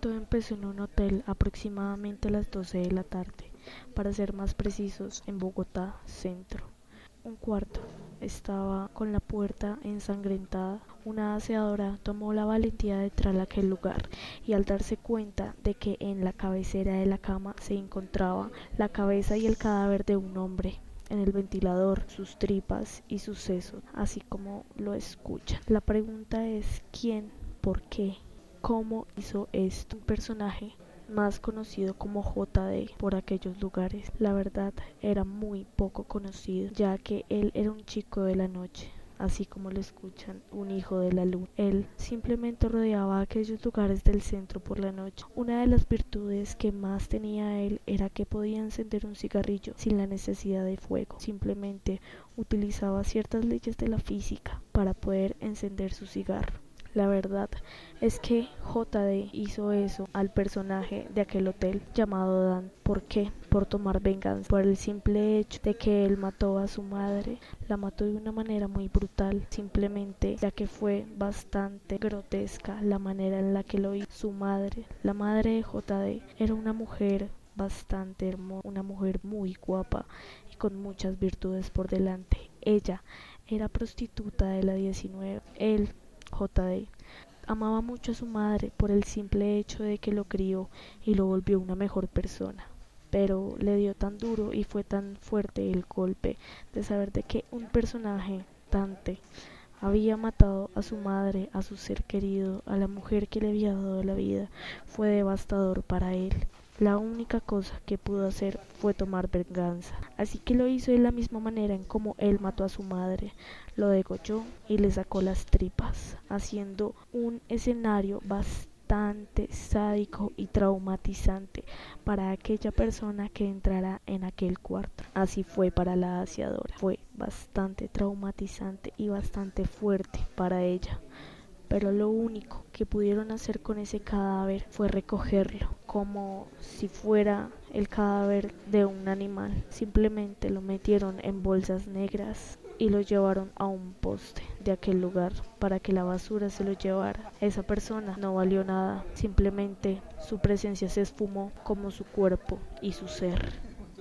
Todo empezó en un hotel aproximadamente a las 12 de la tarde, para ser más precisos en Bogotá Centro. Un cuarto estaba con la puerta ensangrentada. Una aseadora tomó la valentía de entrar a aquel lugar y al darse cuenta de que en la cabecera de la cama se encontraba la cabeza y el cadáver de un hombre, en el ventilador, sus tripas y sus sesos, así como lo escuchan. La pregunta es ¿quién? ¿Por qué? ¿Cómo hizo esto? Un personaje más conocido como JD por aquellos lugares. La verdad era muy poco conocido, ya que él era un chico de la noche, así como lo escuchan, un hijo de la luz. Él simplemente rodeaba aquellos lugares del centro por la noche. Una de las virtudes que más tenía él era que podía encender un cigarrillo sin la necesidad de fuego. Simplemente utilizaba ciertas leyes de la física para poder encender su cigarro. La verdad es que JD hizo eso al personaje de aquel hotel llamado Dan. ¿Por qué? Por tomar venganza, por el simple hecho de que él mató a su madre. La mató de una manera muy brutal, simplemente ya que fue bastante grotesca la manera en la que lo hizo. Su madre, la madre de JD, era una mujer bastante hermosa, una mujer muy guapa y con muchas virtudes por delante. Ella era prostituta de la 19. Él, JD, amaba mucho a su madre por el simple hecho de que lo crió y lo volvió una mejor persona. Pero le dio tan duro y fue tan fuerte el golpe de saber de que un personaje Dante había matado a su madre, a su ser querido, a la mujer que le había dado la vida. Fue devastador para él. La única cosa que pudo hacer fue tomar venganza, así que lo hizo de la misma manera en como él mató a su madre. Lo degolló y le sacó las tripas, haciendo un escenario bastante sádico y traumatizante para aquella persona que entrara en aquel cuarto. Así fue para la aseadora. Fue bastante traumatizante y bastante fuerte para ella. Pero lo único que pudieron hacer con ese cadáver fue recogerlo, como si fuera el cadáver de un animal. Simplemente lo metieron en bolsas negras y lo llevaron a un poste de aquel lugar para que la basura se lo llevara. Esa persona no valió nada, simplemente su presencia se esfumó como su cuerpo y su ser.